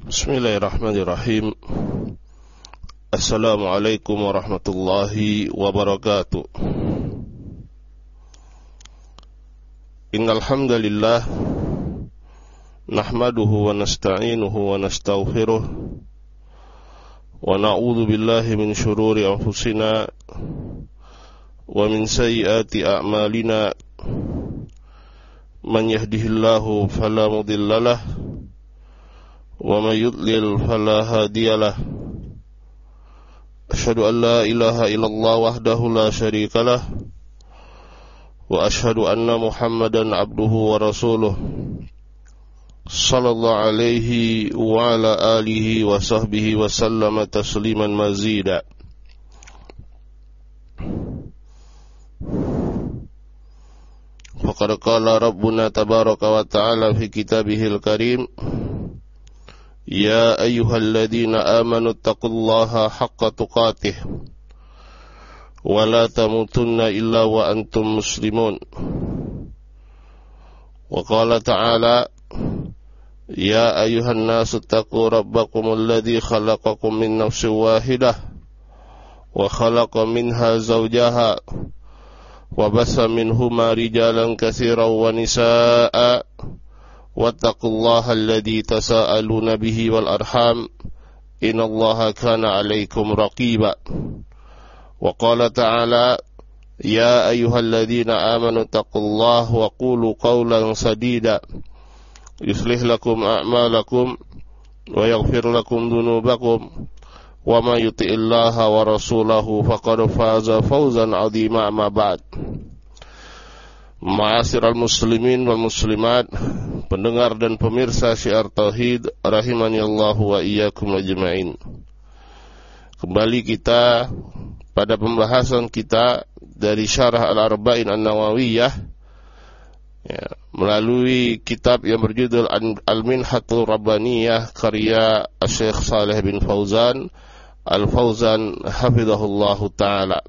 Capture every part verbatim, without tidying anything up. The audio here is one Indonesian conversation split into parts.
Bismillahirrahmanirrahim. Assalamualaikum warahmatullahi wabarakatuh. Innal hamdalillah nahmaduhu wa nasta'inuhu wa nastaghfiruh wa na'udzu billahi min shururi anfusina wa min sayyiati a'malina. Man yahdihillahu fala mudhillalah wa may yudlil fala hadiyalah. Asyhadu an la ilaha illallah wahdahu la syarikalah wa asyhadu anna Muhammadan abduhu wa rasuluh sallallahu alaihi wa ala alihi wa sahbihi wa sallama tasliman mazida. Faqad qala rabbuna tabaraka wa ta'ala fi kitabihil karim, ya ayyuhalladzina amanu taqullaha haqqa tuqatih wa la tamutunna illa wa antum muslimun. Wa qala ta'ala, ya ayyuhan nasu taqu rabbakumul ladzi khalaqakum min nafsin wahidah wa khalaqa minha zawjaha wa bassa minhuma rijalan katsiran wa nisaa'a wattaqullaha alladzi tasaaluna bihi wal arham innallaha kana 'alaikum raqiba. Wa qala ta'ala, ya ayyuhalladzina amanu taqullaha wa qulu qawlan sadida yuslih lakum a'malakum wa yaghfir lakum dhunubakum wa may yuti'illaha wa rasulahu faqad faza fawzan 'azima. Amma ba'd. Ma'asyiral muslimin wal muslimat, pendengar dan pemirsa syiar tauhid rahimani Allah wa iyyakum ajma'in. Kembali kita pada pembahasan kita dari Syarah Al-Arba'in An-Nawawiyah, ya, melalui kitab yang berjudul Al-Minhatul Rabbaniyah karya Syekh Shalih bin Fauzan Al-Fauzan hafizahullahu ta'ala.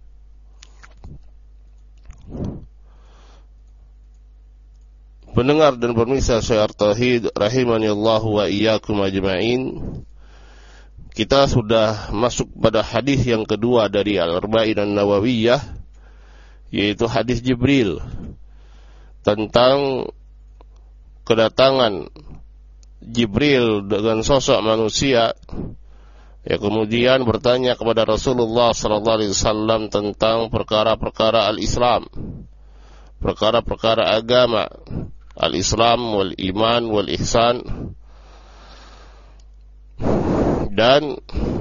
Pendengar dan pemirsa syiar tauhid rahimani Allah wa iyyakum ajma'in, kita sudah masuk pada hadis yang kedua dari Al-Arba'in An-Nawawiyah, yaitu hadis Jibril tentang kedatangan Jibril dengan sosok manusia, ya, kemudian bertanya kepada Rasulullah sallallahu alaihi wasallam tentang perkara-perkara al-Islam, perkara-perkara agama, al-Islam wal iman wal ihsan, dan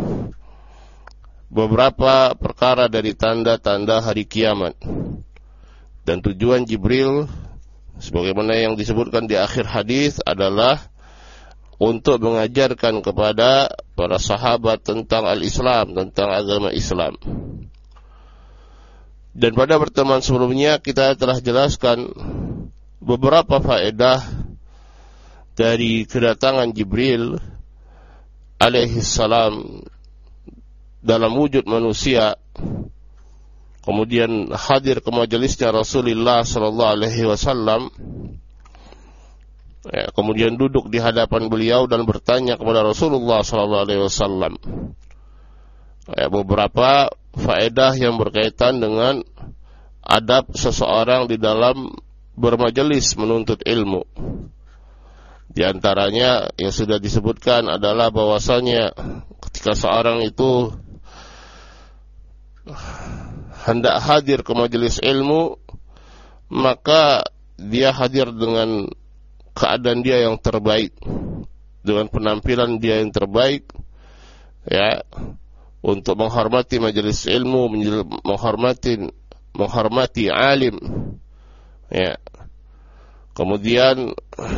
beberapa perkara dari tanda-tanda hari kiamat. Dan tujuan Jibril, sebagaimana yang disebutkan di akhir hadis, adalah untuk mengajarkan kepada para sahabat tentang al-Islam, tentang agama Islam. Dan pada pertemuan sebelumnya kita telah jelaskan beberapa faedah dari kedatangan Jibril alaihi salam dalam wujud manusia, kemudian hadir ke majelisnya Rasulullah sallallahu alaihi wasallam, ya, kemudian duduk di hadapan beliau dan bertanya kepada Rasulullah sallallahu alaihi wasallam. Ya, beberapa faedah yang berkaitan dengan adab seseorang di dalam bermajelis menuntut ilmu. Di antaranya yang sudah disebutkan adalah bahwasanya ketika seorang itu hendak hadir ke majelis ilmu, maka dia hadir dengan keadaan dia yang terbaik, dengan penampilan dia yang terbaik, ya, untuk menghormati majelis ilmu, menghormati menghormati alim, ya. Kemudian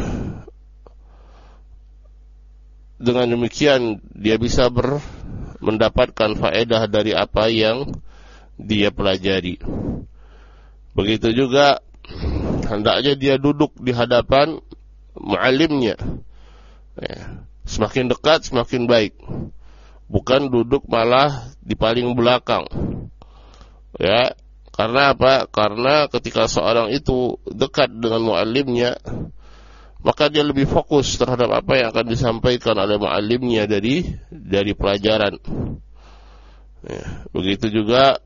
dengan demikian dia bisa ber, mendapatkan faedah dari apa yang dia pelajari. Begitu juga hendaknya dia duduk di hadapan muallimnya, ya. Semakin dekat semakin baik, bukan duduk malah di paling belakang, ya. Karena apa? Karena ketika seorang itu dekat dengan muallimnya, maka dia lebih fokus terhadap apa yang akan disampaikan oleh muallimnya dari dari pelajaran. Ya, begitu juga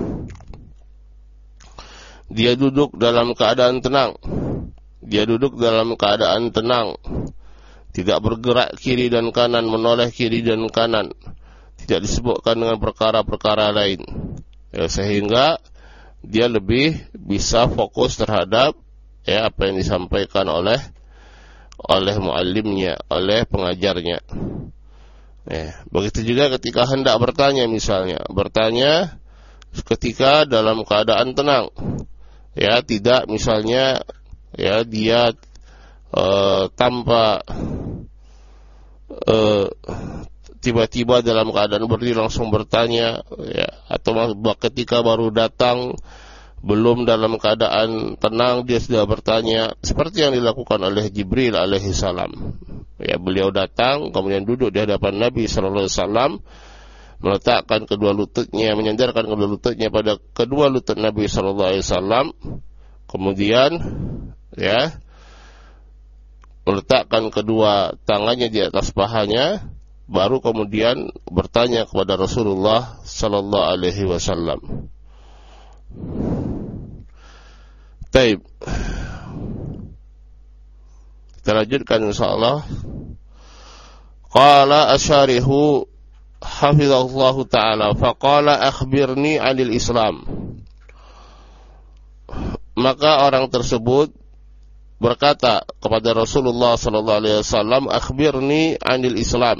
dia duduk dalam keadaan tenang. Dia duduk dalam keadaan tenang, tidak bergerak kiri dan kanan, menoleh kiri dan kanan, tidak disebutkan dengan perkara-perkara lain, ya, sehingga dia lebih bisa fokus terhadap ya apa yang disampaikan oleh oleh muallimnya, oleh pengajarnya. Ya, begitu juga ketika hendak bertanya, misalnya bertanya ketika dalam keadaan tenang, ya, tidak misalnya ya dia uh, tanpa uh, tiba-tiba dalam keadaan berdiri langsung bertanya, ya, atau ketika baru datang belum dalam keadaan tenang dia sudah bertanya, seperti yang dilakukan oleh Jibril alaihi salam. Ya, beliau datang kemudian duduk di hadapan Nabi sallallahu alaihi wasallam, meletakkan kedua lututnya, menyandarkan kedua lututnya pada kedua lutut Nabi sallallahu alaihi wasallam, kemudian ya meletakkan kedua tangannya di atas pahanya, baru kemudian bertanya kepada Rasulullah sallallahu alaihi wasallam. Baik, kita lanjutkan insyaallah. Qala asyarihu hafizallahu ta'ala, faqala akhbirni 'anil Islam. Maka orang tersebut berkata kepada Rasulullah sallallahu alaihi wasallam, akhbirni 'anil Islam.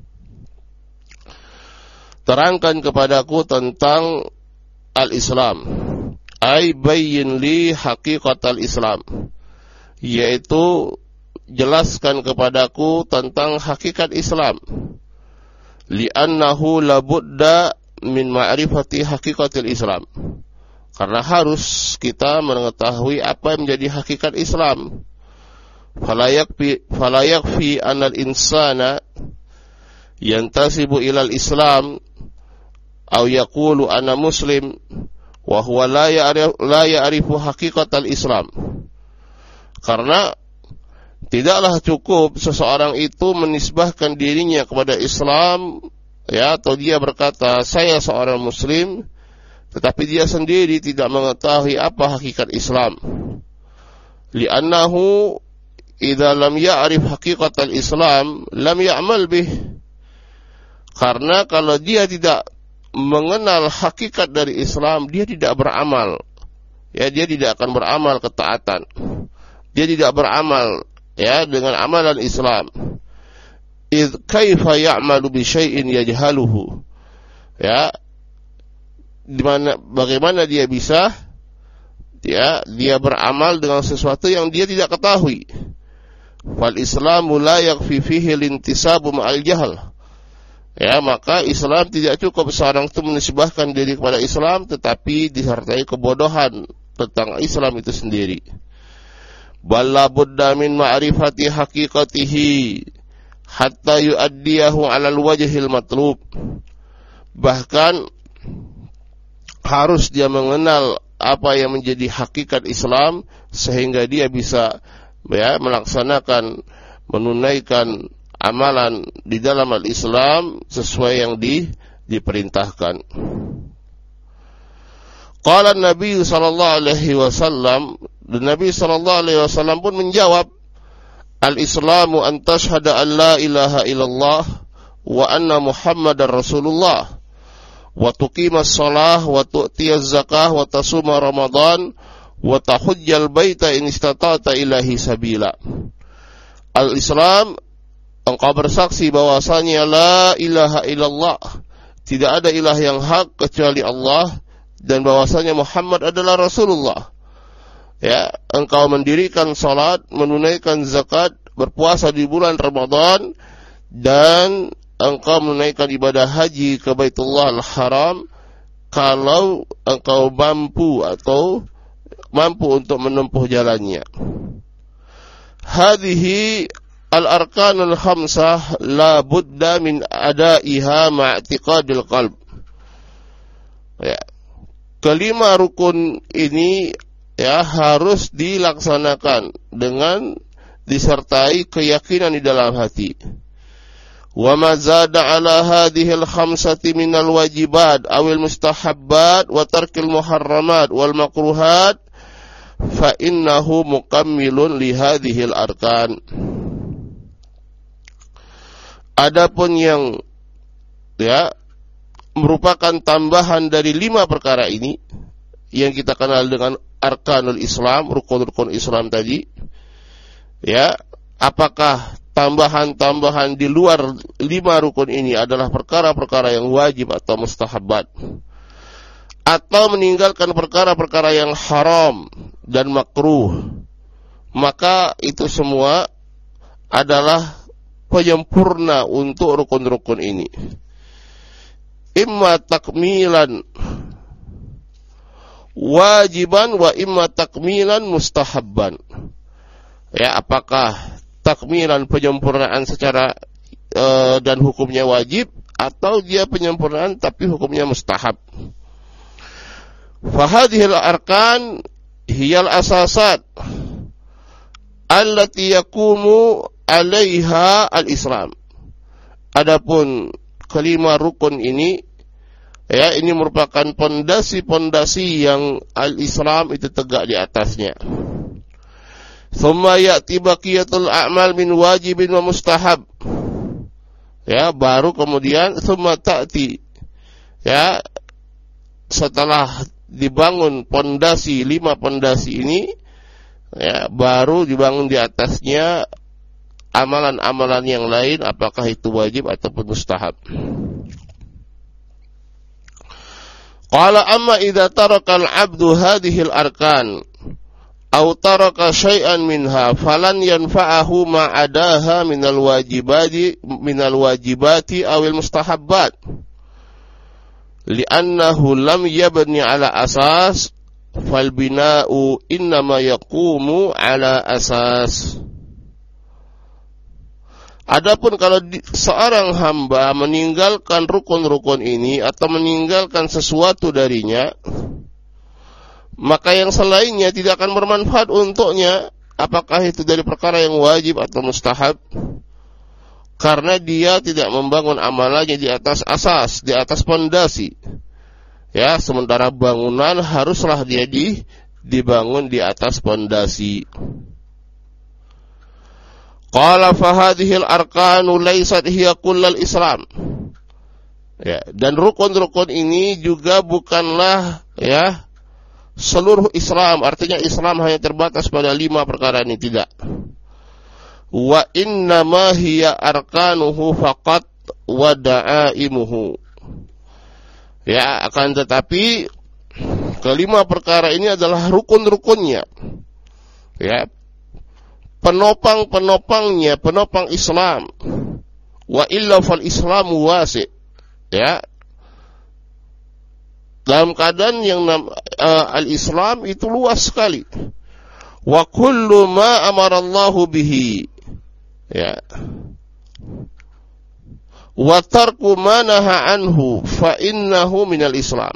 Terangkan kepadaku tentang al-Islam. Ai bayyin li haqiqatal Islam, yaitu jelaskan kepadaku tentang hakikat Islam. Li'annahu labudda min ma'rifati haqiqatil Islam, karena harus kita mengetahui apa yang menjadi hakikat Islam. Fala yakfi fala yakfi anal insana yantasibu ilal Islam aw yaqulu ana muslim wa huwa la ya'rif la ya'rifu haqiqatal Islam. Karena tidaklah cukup seseorang itu menisbahkan dirinya kepada Islam, ya, atau dia berkata saya seorang muslim, tetapi dia sendiri tidak mengetahui apa hakikat Islam. Li'annahu idza lam ya'rif haqiqatal Islam lam ya'mal bih. Karena kalau dia tidak mengenal hakikat dari Islam, dia tidak beramal. Ya, dia tidak akan beramal ketaatan. Dia tidak beramal ya dengan amalan Islam. Idz kaifa ya'malu bi syai'in yajhaluhu. Ya, di mana bagaimana dia bisa ya dia beramal dengan sesuatu yang dia tidak ketahui. Fal Islamu la yakfi fihi lintisabu ma'al jahl. Ya, maka Islam tidak cukup seorang itu menisbahkan diri kepada Islam tetapi disertai kebodohan tentang Islam itu sendiri. Balla budda min ma'rifati haqiqatihi hatta yu'addiyahu 'alal wajhil matlub. Bahkan harus dia mengenal apa yang menjadi hakikat Islam sehingga dia bisa ya melaksanakan, menunaikan amalan di dalam al-Islam sesuai yang di, diperintahkan. Qala Nabi sallallahu alaihi wasallam, dan Nabi sallallahu alaihi wasallam pun menjawab, al-Islamu an tashhada an la ilaha illallah wa anna Muhammadar Rasulullah wa tuqimas shalah wa tu'tiyaz zakah wa tasuma Ramadan wa tahujjal baita in istata'ta ilahi sabila. Al-Islam, engkau bersaksi bahwasanya la ilaha illallah, tidak ada ilah yang hak kecuali Allah, dan bahwasanya Muhammad adalah Rasulullah. Ya, engkau mendirikan salat, menunaikan zakat, berpuasa di bulan Ramadan, dan engkau menunaikan ibadah haji ke Baitullah Al-Haram kalau engkau mampu atau mampu untuk menempuh jalannya. Hadhihi al-arkanul khamsah la budda min adaiha ma'tiqadil qalb. Ya. Kelima rukun ini ya harus dilaksanakan dengan disertai keyakinan di dalam hati. Wa ma zada ala hadhil khamsati minal wajibat awil mustahabbat wa tarkil muharramat wal makruhat fa innahu mukammilun li hadhil arkan. Adapun yang ya merupakan tambahan dari lima perkara ini yang kita kenal dengan arkanul Islam, rukun-rukun Islam tadi, ya, apakah tambahan-tambahan di luar lima rukun ini adalah perkara-perkara yang wajib atau mustahabat, atau meninggalkan perkara-perkara yang haram dan makruh, maka itu semua adalah penyempurna untuk rukun-rukun ini. Imma takmilan wajiban wa imma takmilan mustahabban. Ya, apakah takmilan penyempurnaan secara e, dan hukumnya wajib, atau dia penyempurnaan tapi hukumnya mustahab. Fahadhil arkan hiyal asasat allati yakumu alaiha al-Islam. Adapun kelima rukun ini, ya, ini merupakan pondasi-pondasi yang al-Islam itu tegak di atasnya. Thumma ya'ti baqiyatul a'mal min wajibin wa mustahab. Ya, baru kemudian thumma ta'ti, ya, setelah dibangun pondasi, lima pondasi ini, ya, baru dibangun di atasnya amalan-amalan yang lain, apakah itu wajib ataupun mustahab. Qala amma idza taraka al-'abdu hadhihi al-arkan aw taraka syai'an minha falan yanfa'ahu ma 'adaha minal wajibati minal wajibati awil mustahabbat li'annahu lam yabni 'ala asas fal bina'u innama yaqumu 'ala asas. Adapun kalau di, seorang hamba meninggalkan rukun-rukun ini atau meninggalkan sesuatu darinya, maka yang selainnya tidak akan bermanfaat untuknya, apakah itu dari perkara yang wajib atau mustahab, karena dia tidak membangun amalannya di atas asas, di atas pondasi. Ya, sementara bangunan haruslah dia di, dibangun di atas pondasi. Qala fahadhil arkanu laysat hiya kullal Islam. Ya, dan rukun-rukun ini juga bukanlah, ya, seluruh Islam. Artinya Islam hanya terbatas pada lima perkara ini, tidak. Wa innama hiya arkanuhu faqat wa da'aimuhu. Ya, akan tetapi kelima perkara ini adalah rukun-rukunnya. Ya, penopang-penopangnya, penopang Islam. Wa illa fal Islamu wasi'. Ya. Dalam keadaan yang uh, al-Islam itu luas sekali. Wa kullu ma amarallahu bihi. Ya. Wa tarku ma naha anhu fa innahu minal Islam.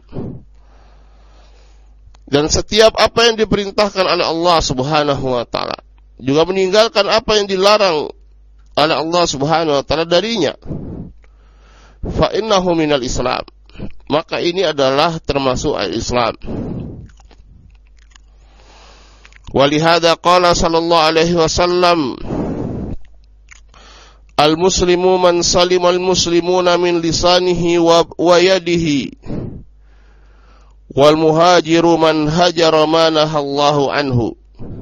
Dan setiap apa yang diperintahkan oleh Allah Subhanahu wa taala, juga meninggalkan apa yang dilarang oleh Allah Subhanahu wa taala darinya, fa innahu minal Islam, maka ini adalah termasuk al-Islam. Walihada qala sallallahu alaihi wasallam, al-muslimu man salimal muslimuna min lisanihi wa, wa yadihi, wal muhajiru man hajara ma nahallahu anhu.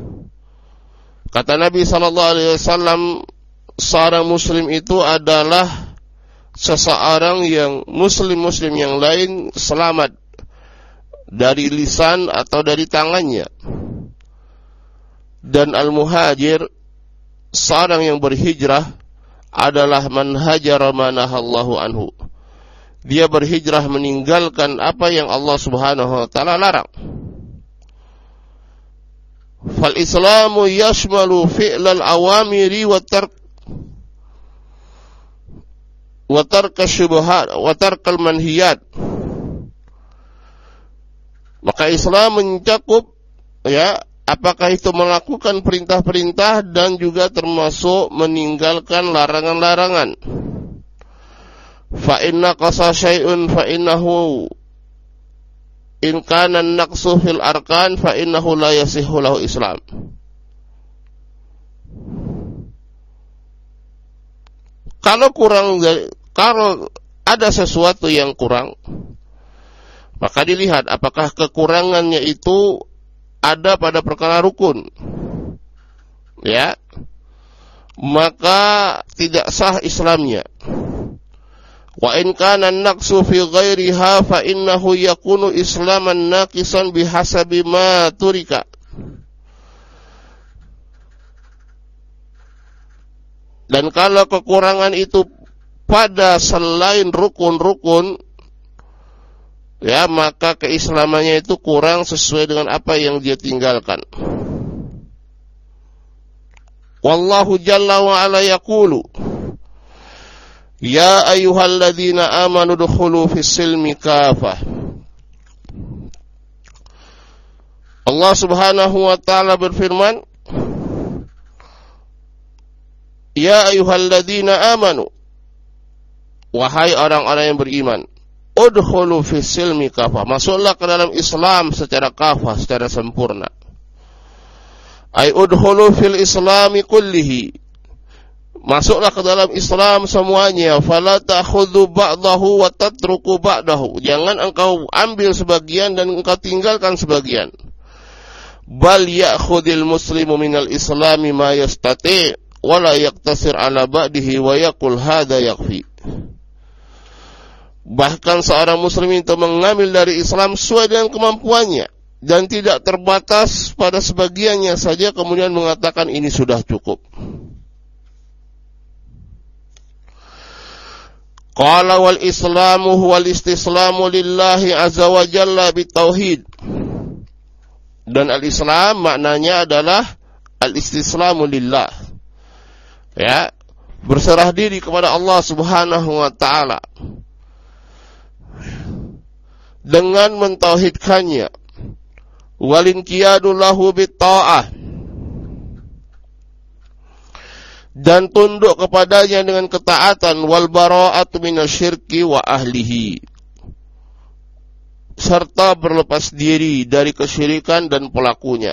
Kata Nabi sallallahu alaihi wasallam, seorang muslim itu adalah seseorang yang muslim-muslim yang lain selamat dari lisan atau dari tangannya. Dan al-muhajir, seorang yang berhijrah, adalah man hajara ma nahallahu anhu. Dia berhijrah meninggalkan apa yang Allah Subhanahu wa taala larang. Fal Islamu yashmalu fi'lal awamiri wa tark wa tarka syubhat wa tarkal manhiyat. Maka Islam mencakup, ya, apakah itu melakukan perintah-perintah dan juga termasuk meninggalkan larangan-larangan. Fa inna qasa syai'un fa innahu in kana naqsu fil arkan fa innahu la yasihhu lahu Islam. Kalau kurang, kalau ada sesuatu yang kurang, maka dilihat apakah kekurangannya itu ada pada perkara rukun, ya, maka tidak sah Islamnya. Wa in kana naqsu fi ghairiha fa innahu yakunu islaman naqisan bihasabi ma turika. Dan kalau kekurangan itu pada selain rukun-rukun, ya, maka keislamannya itu kurang sesuai dengan apa yang dia tinggalkan. Wallahu jalla wa ala yaqulu, ya ayyuhalladzina amanu dukhulu fis silmi kafah. Allah Subhanahu wa taala berfirman, ya ayyuhalladzina amanu, wahai orang-orang yang beriman, udkhulu fis silmi kafah, masuklah ke dalam Islam secara kafah, secara sempurna. Ay udkhulu fil islami kullihi, masuklah ke dalam Islam semuanya. Fala ta'khudhu ba'dahu wa tatruku ba'dahu, jangan engkau ambil sebagian dan engkau tinggalkan sebagian. Bal ya'khudhil muslimu minal islami ma yastati' wa la yaqtasir ala ba'dihi wa yaqul hadha yakfi. Bahkan seorang muslim itu mengambil dari Islam sesuai dengan kemampuannya dan tidak terbatas pada sebagiannya saja kemudian mengatakan ini sudah cukup. Qala wal islamu huwal istislamu lillahi azza wa jalla bitauhid. Dan al-Islam maknanya adalah al-istislamu lillah, ya, berserah diri kepada Allah Subhanahu wa taala dengan mentauhidkannya. Walinqiyadu lahu bitta'ah, dan tunduk kepadanya dengan ketaatan. Wal bara'atu minasyirki wa ahlihi, serta berlepas diri dari kesyirikan dan pelakunya.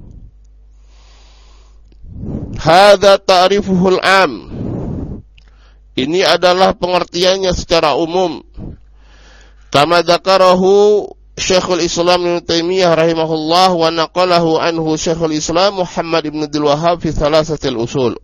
Hadza ta'rifuhul am, ini adalah pengertiannya secara umum. Kama dzakarahu Syekhul Islam Ibnu Taimiyah rahimahullah wa naqalahu anhu Syekhul Islam Muhammad ibn Abdul Wahhab fi Thalatsatil Usul.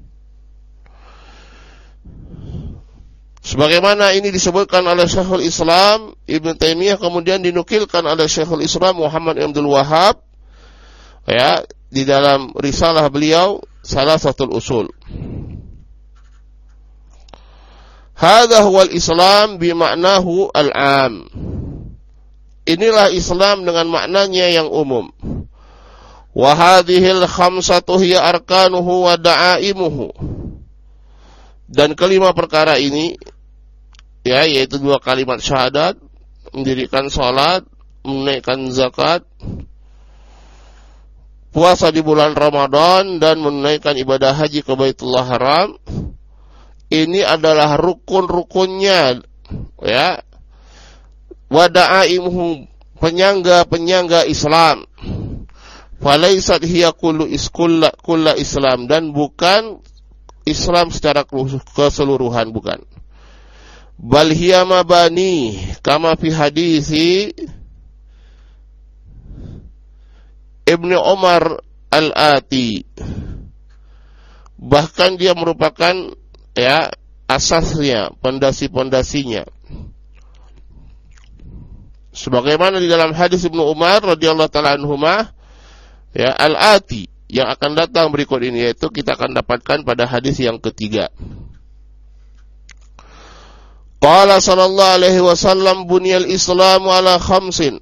Sebagaimana ini disebutkan oleh Syekhul Islam Ibnu Taimiyah kemudian dinukilkan oleh Syekhul Islam Muhammad ibn Abdul Wahhab, ya, di dalam risalah beliau Thalatsatul Usul. Hadza huwal Islam bima'nahu al-'am. Inilah Islam dengan maknanya yang umum. Wa hadhil khamsatu hiya arkanuhu wa da'aimuhu. Dan kelima perkara ini, ya, yaitu dua kalimat syahadat, mendirikan salat, menunaikan zakat, puasa di bulan Ramadan, dan menunaikan ibadah haji ke Baitullah Haram. Ini adalah rukun-rukunnya, ya, wada'aimuhu, penyangga-penyangga Islam. Falaisat hiya kullu iskulla kulla Islam, dan bukan Islam secara keseluruhan, bukan. Bal hiya mabani kama fi hadisi Ibnu Umar al-Ati. Bahkan dia merupakan, ya, asasnya, pondasi-pondasinya. Sebagaimana di dalam hadis Ibnu Umar radhiyallahu taala anhuma, ya, al-ati yang akan datang berikut ini, yaitu kita akan dapatkan pada hadis yang ketiga. Qala sallallahu alaihi wasallam bunyal islamu ala khamsin.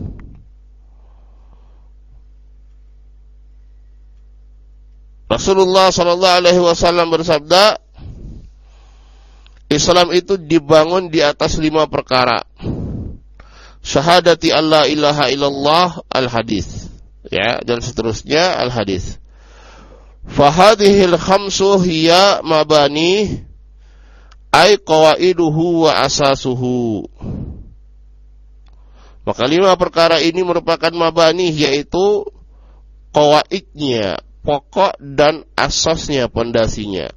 Rasulullah sallallahu alaihi wasallam bersabda, Islam itu dibangun di atas lima perkara. Syahadati alla ilaha illallah, al-hadis, ya, dan seterusnya al-hadis. Fahadhil khamsu hiya mabani ay qawaiduhu wa asasuhu. Maka lima perkara ini merupakan mabani, yaitu qawaidnya, pokok dan asasnya, pondasinya.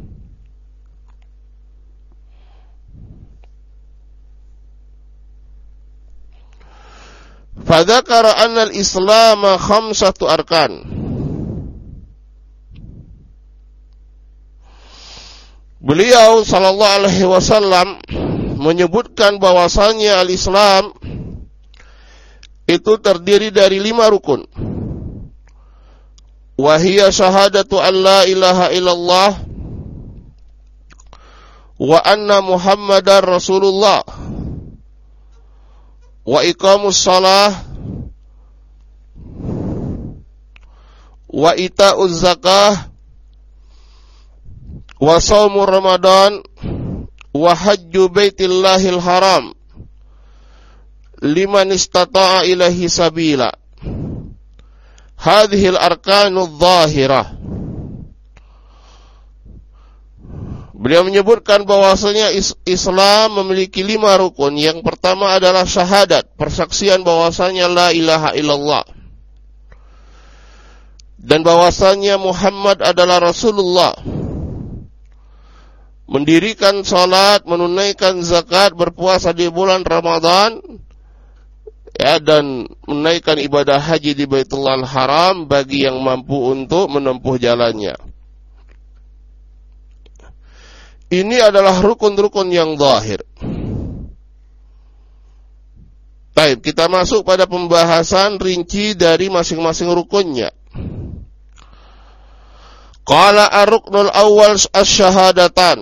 Fadzakara anna al-islam khamsatu arkan. Beliau sallallahu alaihi wasallam menyebutkan bahwasanya al-Islam itu terdiri dari lima rukun. Wahiyya syahadatu an la ilaha illallah wa anna Muhammadar Rasulullah wa iqamus shalah wa ita'uz zakah wa shaumur ramadan wa hajju baitillahil haram liman istata'a ilaihi sabila. Hadhil arkanudz zahirah. Beliau menyebutkan bahwasanya Islam memiliki lima rukun. Yang pertama adalah syahadat, persaksian bahwasanya la ilaha illallah, dan bahwasanya Muhammad adalah Rasulullah. Mendirikan salat, menunaikan zakat, berpuasa di bulan Ramadan, ya, dan menunaikan ibadah haji di Baitullahil Haram bagi yang mampu untuk menempuh jalannya. Ini adalah rukun-rukun yang zahir. Baik, kita masuk pada pembahasan rinci dari masing-masing rukunnya. Qala ar-ruknul awwal asy-syahadatan.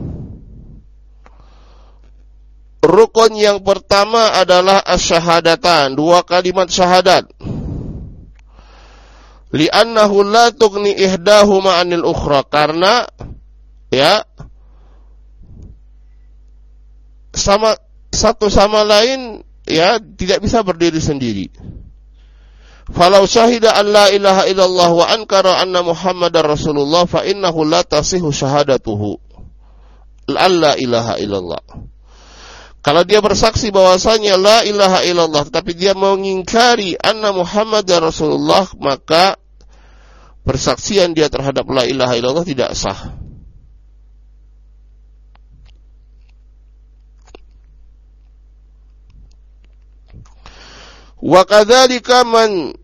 Rukun yang pertama adalah asy-syahadatan, dua kalimat syahadat. Li'annahu la tughni ihdahuma 'anil ukhra, karena ya sama satu sama lain ya tidak bisa berdiri sendiri. Falau syahida an la ilaha illallah wa ankara anna Muhammadar Rasulullah fa innahu la tasihu syahadatuhu la ilaha illallah. Kalau dia bersaksi bahwasanya la ilaha illallah tetapi dia mengingkari anna Muhammadar Rasulullah, maka persaksian dia terhadap la ilaha illallah tidak sah. Wa kadzalika man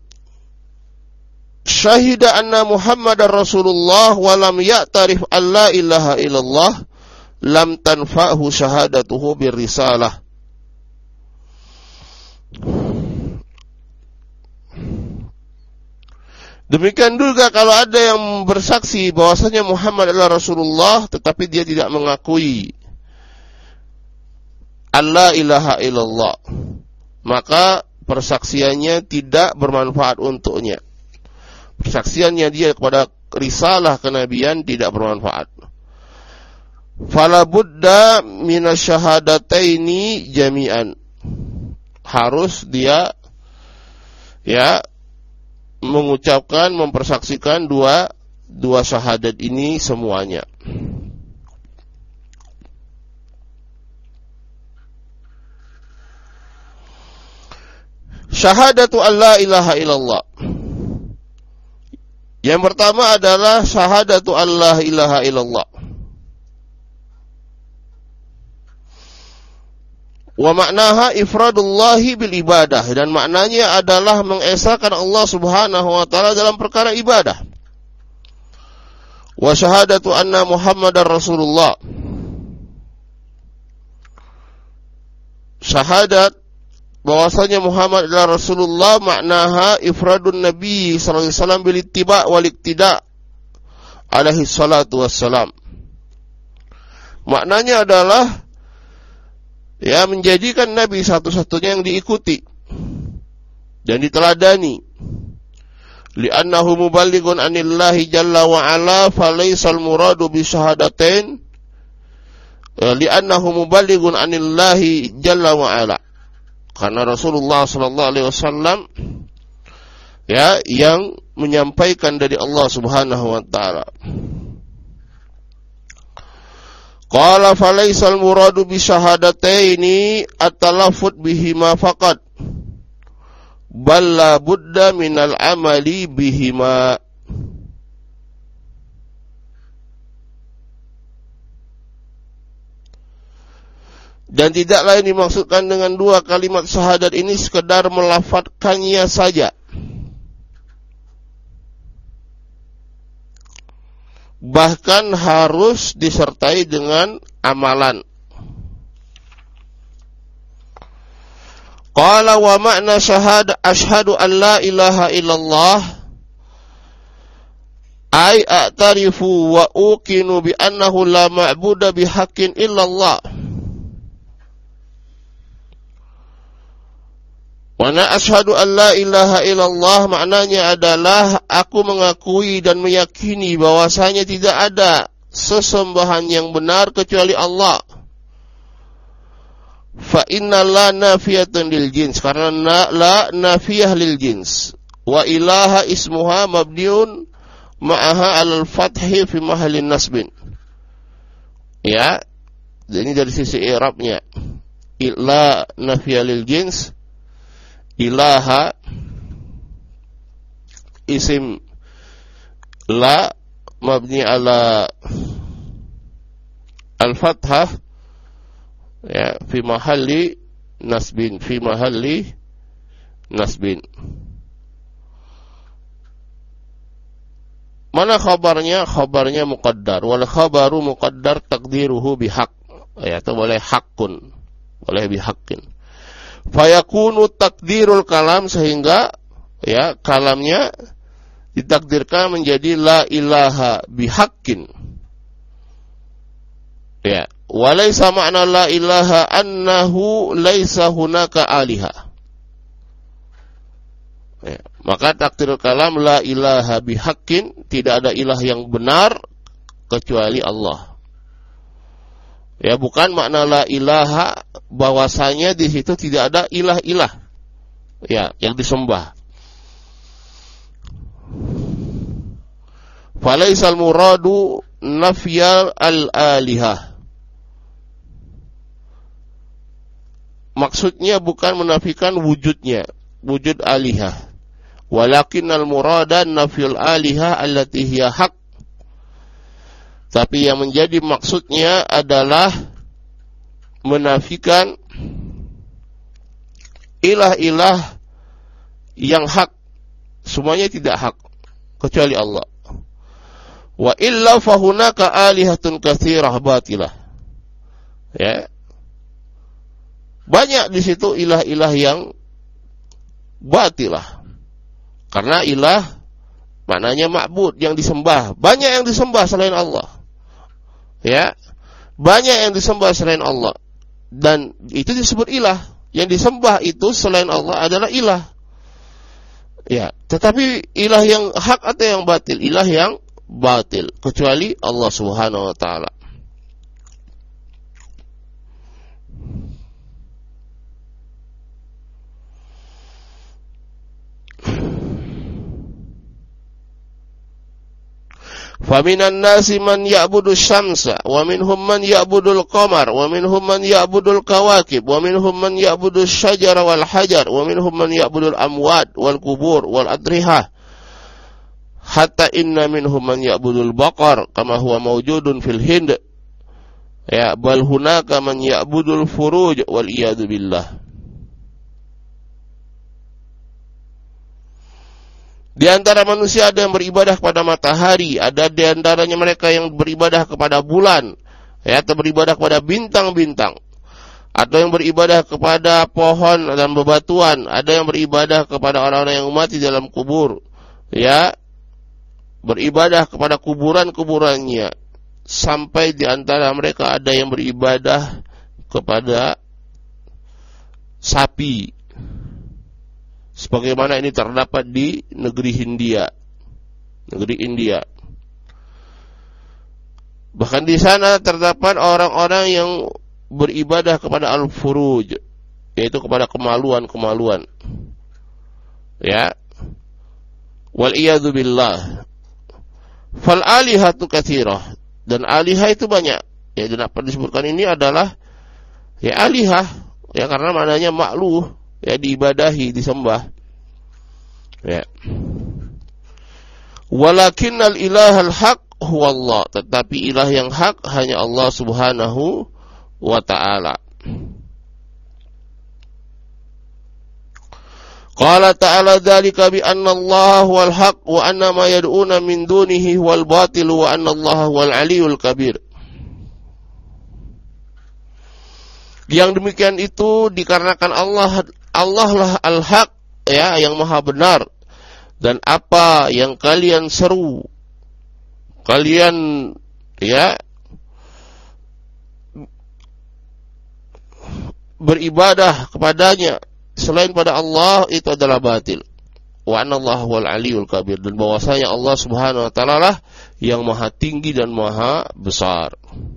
syahida anna Muhammadar Rasulullah wa lam ya'tarif an la ilaha illallah lam tanfa'hu syahadatuhu birrisalah. Demikian juga kalau ada yang bersaksi bahwasanya Muhammad adalah Rasulullah tetapi dia tidak mengakui an la ilaha illallah, maka persaksiannya tidak bermanfaat untuknya. Persaksiannya dia kepada risalah kenabian tidak bermanfaat. Fala budda minasyahadataini jami'an. Harus dia ya mengucapkan, mempersaksikan dua dua syahadat ini semuanya. Syahadatu an la ilaha illallah. Yang pertama adalah syahadatu an la ilaha illallah. Wa maknaha ifradullahi bil ibadah, dan maknanya adalah mengesahkan Allah Subhanahu wa taala dalam perkara ibadah. Wa syahadatu anna Muhammadar Rasulullah. Syahadat bahwasanya Muhammad adalah Rasulullah, maknaha ifradun Nabi sallallahu alaihi wasallam bil ittiba' wal iqtida' alaihi salatu wassalam. Maknanya adalah ya menjadikan Nabi satu-satunya yang diikuti dan diteladani. Li'annahu muballighun anillahi jalla wa ala falaisal muradu bi syahadatain. Li'annahu muballighun anillahi jalla wa ala. Karena Rasulullah sallallahu alaihi wasallam ya, yang menyampaikan dari Allah Subhanahu wa taala. Qala falaisal muradu bi syahadataini at-talaffuz bihima faqat bal la budda minal amali bihima. Dan tidaklah yang dimaksudkan dengan dua kalimat syahadat ini sekedar melafadzkannya saja, bahkan harus disertai dengan amalan. Qala wa ma'na syahada asyhadu an la ilaha illallah ay a'tarifu wa uqinu bi annahu la ma'buda bihaqqin illallah. Mana asyhadu an la ilaha illallah maknanya adalah aku mengakui dan meyakini bahwasanya tidak ada sesembahan yang benar kecuali Allah. Fa inna la nafiyatan lil jins, karena na, la nafiyah lil jins. Wa ilaha ismuha mabniun ma'aha alal fathi fi mahallin nasbin. Ya, ini dari sisi i'rabnya. La nafiyah lil jins, ilaha isim la mabni ala al-fathah, ya, fi mahalli nasbin, fi mahalli nasbin. Mana khabarnya? Khabarnya muqaddar. Wal khabaru muqaddar taqdiruhu bihaq, ya, atau boleh haqqun, boleh bihaqqin. Fayakunu takdirul kalam, sehingga ya kalamnya ditakdirkan menjadi la ilaha bihaqqin. Ya, walaysa ma'na la ilaha annahu laisa hunaka aliha. Ya, maka takdirul kalam la ilaha bihaqqin, tidak ada ilah yang benar kecuali Allah. Ya, bukan makna la ilaha bahwasanya di situ tidak ada ilah-ilah, ya, yang disembah. Falaisal muradu nafyal al-alihah. Maksudnya bukan menafikan wujudnya, wujud alihah. Walakinnal murada nafyul alihah allati hiya haq. Tapi yang menjadi maksudnya adalah menafikan ilah-ilah yang hak, semuanya tidak hak kecuali Allah. Wa illa fahunaka alihatun katsirah batilah. Ya. Banyak di situ ilah-ilah yang batilah. Karena ilah maknanya ma'bud, yang disembah. Banyak yang disembah selain Allah. Ya, banyak yang disembah selain Allah, dan itu disebut ilah. Yang disembah itu selain Allah adalah ilah. Ya, tetapi ilah yang hak atau yang batil? Ilah yang batil, kecuali Allah Subhanahu wa taala. Faminan nasi man ya'budu syamsa, wa minhum man ya'budul qamar, wa minhum man ya'budul kawakib, wa minhum man ya'budul syajara wal hajar, wa minhum man ya'budul amwat wal kubur wal adrihah. Hatta inna minhum man ya'budul baqar kama huwa mawjudun fil Hind. Ya, bal hunaka man ya'budul furuj wal iyadu billah. Di antara manusia ada yang beribadah kepada matahari, ada di antaranya mereka yang beribadah kepada bulan, ya, atau beribadah kepada bintang-bintang, atau yang beribadah kepada pohon dan bebatuan, ada yang beribadah kepada orang-orang yang mati dalam kubur, ya, beribadah kepada kuburan-kuburannya, sampai di antara mereka ada yang beribadah kepada sapi. Sebagaimana ini terdapat di negeri Hindia, negeri India. Bahkan di sana terdapat orang-orang yang beribadah kepada al-furuj, yaitu kepada kemaluan-kemaluan. Ya. Wal iyadzu billah. Fal alihatu katsirah, dan alihah itu banyak. Ya, dan apa disebutkan ini adalah ya alihah, ya karena maknanya makluh, ya diibadahi, disembah. Ya. Walakinnal ilahal haq huwa Allah, tetapi ilah yang hak hanya Allah Subhanahu wa ta'ala. Qala ta'ala dzalika bi anna Allah wal haq wa anna ma yad'una min dunihi wal batil wa anna Allah wal aliyul kabir. Yang demikian itu dikarenakan Allah Allah lah al-haq, ya, yang maha benar, dan apa yang kalian seru, kalian ya beribadah kepadanya selain pada Allah, itu adalah batil. Wa anallahu wal aliyul kabir, dan bahwasanya Allah Subhanahu wa taala lah yang maha tinggi dan maha besar.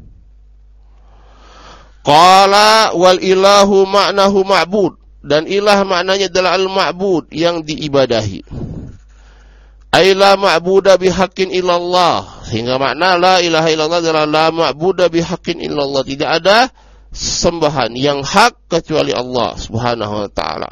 Qala wal ilahu ma'nahu ma'bud, dan ilah maknanya adalah al-ma'bud, yang diibadahi. Ai la ma'buda bihaqqin illallah, sehingga makna la ilaha illallah adalah la ma'buda bihaqqin illallah, tidak ada sembahan yang hak kecuali Allah Subhanahu wa ta'ala.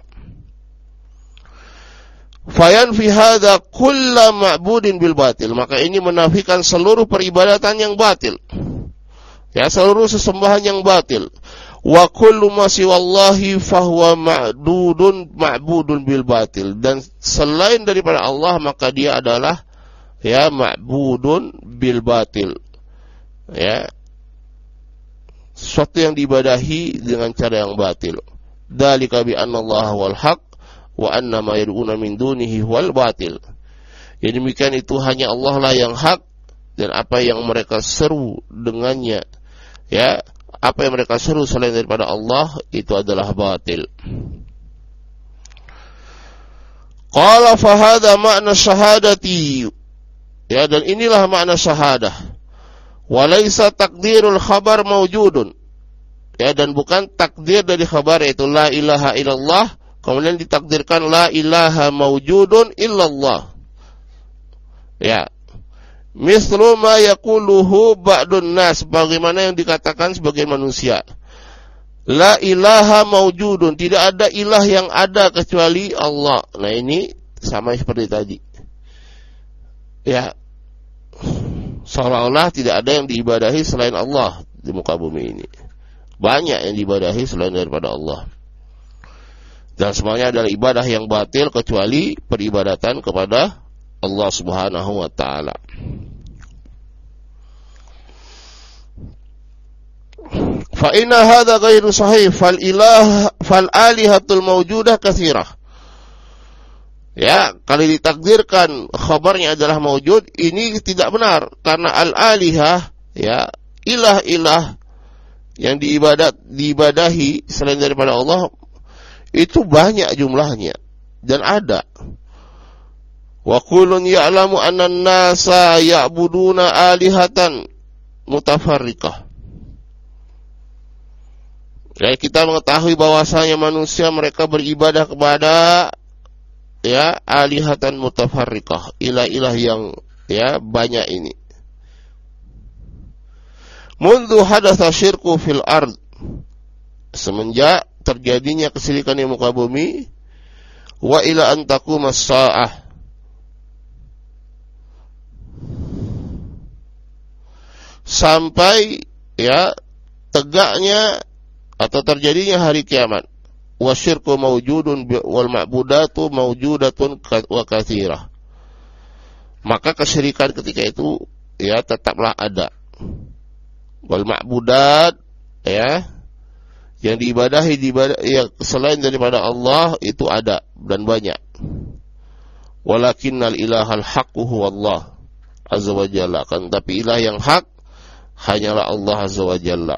Fayan fi hadza kullu ma'budin bil batil, maka ini menafikan seluruh peribadatan yang batil, ya, seluruh sesembahan yang batil. Wa kullu ma siwallahi fahuwa ma'dudun ma'budun bil batil, dan selain daripada Allah maka dia adalah ya ma'budun bil batil, ya, sesuatu yang diibadahi dengan cara yang batil. Dzalika bi anna Allah wal haq wa anna ma yad'una min dunihi wal batil. Yang demikian itu hanya Allah lah yang hak, dan apa yang mereka seru dengannya, ya, apa yang mereka seru selain daripada Allah itu adalah batil. Qala fa hadza ma'na syahadati, ya, dan inilah makna syahadah. Walaysa takdirul khabar mawjudun, ya, dan bukan takdir dari khabar yaitu la ilaha illallah kemudian ditakdirkan la ilaha mawjudun illallah, ya, mislu ma yaquluhu ba'dun nas, bagaimana yang dikatakan sebagian manusia. La ilaha mawjudun, tidak ada ilah yang ada kecuali Allah. Nah, ini sama seperti tadi, ya, seolah-olah tidak ada yang diibadahi selain Allah di muka bumi ini. Banyak yang diibadahi selain daripada Allah, dan semuanya adalah ibadah yang batil kecuali peribadatan kepada Allah Subhanahu wa ta'ala. Fa inna hadza ghairu sahih fal ilah fal alihatul mawjudah katsirah. Ya, kalau ditakdirkan khabarnya adalah mawjud, ini tidak benar, karena al-alihah, ya, ilah-ilah yang diibadat diibadahi selain daripada Allah itu banyak jumlahnya dan ada. Wa kullun ya'lamu anna an-nasa ya'buduna alihatan mutafarriqah. Ya, kita mengetahui bahwasanya manusia mereka beribadah kepada ya alihatan mutafarriqah, ilah-ilah yang ya banyak ini. Mundu hadatsa syirku fil ard, semenjak terjadinya kesyirikan di muka bumi, wa ila an taqumas saah, sampai ya tegaknya atau terjadinya hari kiamat. Wasyirku mawjudun wal ma'budatu mawjudatun wa katsirah, maka kesyirikan ketika itu ya tetaplah ada. Wal ma'budat, ya, yang diibadahi diibadah, ya, selain daripada Allah itu ada dan banyak. Walakinnal ilahal haqqu huwallah azza wa jalla, kan tapi ilah yang hak hanyalah Allah azza wa jalla.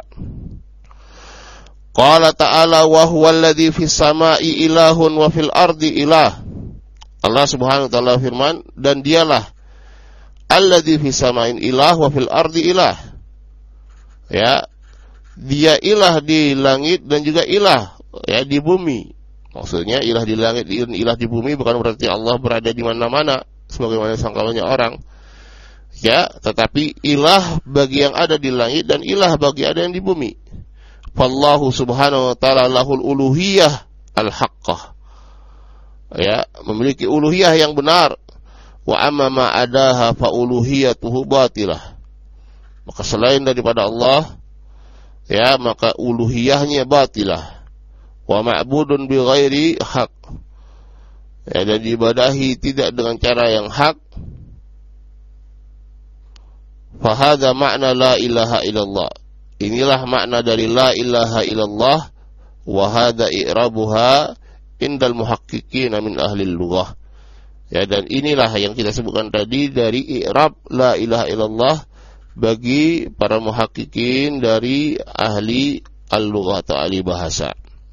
Qala ta'ala wa huwal ladzi fis sama'i ilahun wa fil ardi ilah. Allah Subhanahu wa taala firman, dan dialah alladzi fis sama'in ilah wa fil ardi ilah. Ya, dia ilah di langit dan juga ilah ya di bumi. Maksudnya ilah di langit dan ilah di bumi bukan berarti Allah berada di mana-mana, sebagaimana sangkalnya orang. Ya, tetapi ilah bagi yang ada di langit dan ilah bagi ada yang di bumi. Fallahu subhanahu wa ta'ala lahul uluhiyah al-haqqah. Ya, memiliki uluhiyah yang benar. Wa amma ma adaha fa uluhiyatuhu batilah. Maka selain daripada Allah, ya, maka uluhiyahnya batilah. Wa ma'budun bi ghairi haq. Ya, dan diibadahi tidak dengan cara yang hak. Fahadha makna la ilaha illallah. Inilah makna dari la ilaha illallah. Wa hadha i'rabuha indal muhaqqiqin min ahli lughah. Ya, dan inilah yang kita sebutkan tadi dari i'rab la ilaha illallah bagi para muhaqqiqin dari ahli al-lughah atau ahli bahasa.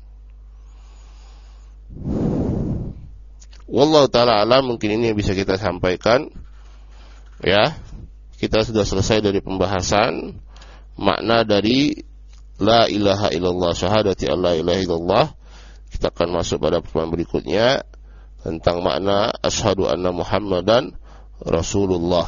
Wallahu ta'ala alam, mungkin ini yang bisa kita sampaikan. Ya, kita sudah selesai dari pembahasan makna dari la ilaha illallah, syahadati alla ilaha illallah. Kita akan masuk pada pertemuan berikutnya tentang makna asyhadu anna Muhammadan Rasulullah.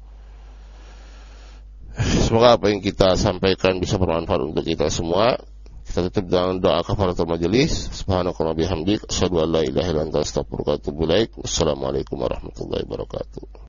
Semoga apa yang kita sampaikan bisa bermanfaat untuk kita semua. Kita tutup dengan doa kafaratul majelis. Subhanakallahumma bihamdik, asyhadu an la ilaha illa anta, astaghfiruka wa atubu ilaik. Wassalamualaikum warahmatullahi wabarakatuh.